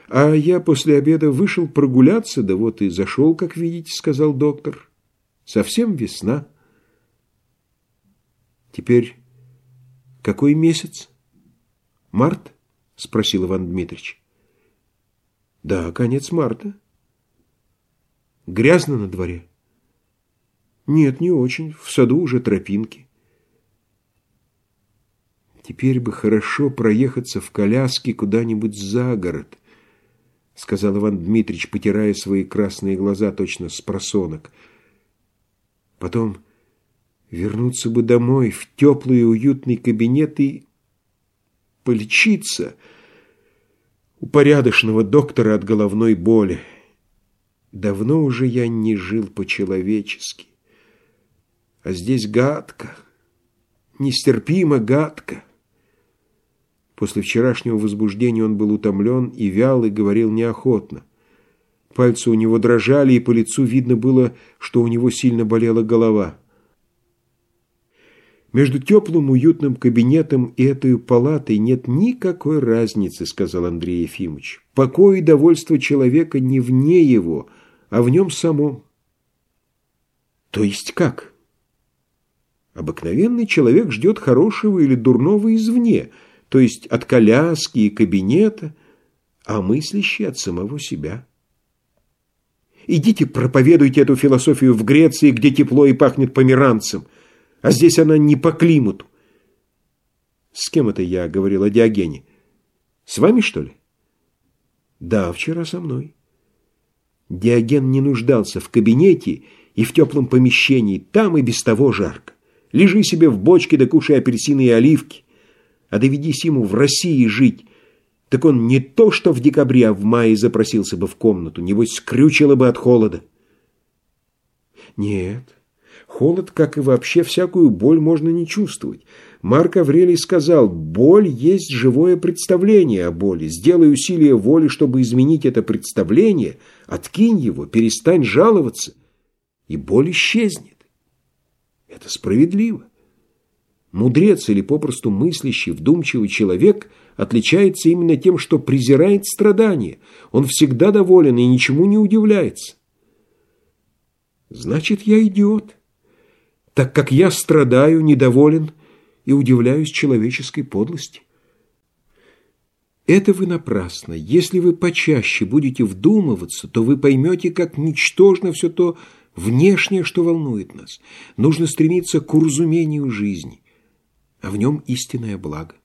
А я после обеда вышел прогуляться, да вот и зашел, как видите, сказал доктор. Совсем весна. Теперь какой месяц? Март? Спросил Иван Дмитрич. Да, конец марта. Грязно на дворе? Нет, не очень. В саду уже тропинки. Теперь бы хорошо проехаться в коляске куда-нибудь за город, сказал Иван Дмитрич, потирая свои красные глаза точно с просонок. Потом вернуться бы домой в теплый и уютный кабинет и полечиться у порядочного доктора от головной боли. Давно уже я не жил по-человечески. А здесь гадко, нестерпимо гадко. После вчерашнего возбуждения он был утомлен и вял, и говорил неохотно. Пальцы у него дрожали, и по лицу видно было, что у него сильно болела голова. «Между теплым, уютным кабинетом и этой палатой нет никакой разницы», — сказал Андрей Ефимович. «Покой и довольство человека не вне его, а в нем самом». «То есть как?» «Обыкновенный человек ждет хорошего или дурного извне, то есть от коляски и кабинета, а мыслящий от самого себя». «Идите проповедуйте эту философию в Греции, где тепло и пахнет померанцем, а здесь она не по климату». «С кем это я говорил о Диогене? С вами, что ли?» «Да, вчера со мной». Диоген не нуждался в кабинете и в теплом помещении, там и без того жарко. Лежи себе в бочке да кушай апельсины и оливки, а доведись ему в России жить, так он не то что в декабре, а в мае запросился бы в комнату, небось скрючило бы от холода. Нет, холод, как и вообще всякую боль, можно не чувствовать. Марк Аврелий сказал: боль есть живое представление о боли. Сделай усилие воли, чтобы изменить это представление, откинь его, перестань жаловаться, и боль исчезнет. Это справедливо. Мудрец или попросту мыслящий, вдумчивый человек отличается именно тем, что презирает страдания. Он всегда доволен и ничему не удивляется. Значит, я идиот, так как я страдаю, недоволен и удивляюсь человеческой подлости. Это вы напрасно. Если вы почаще будете вдумываться, то вы поймете, как ничтожно все то внешнее, что волнует нас. Нужно стремиться к уразумению жизни, а в нем истинное благо.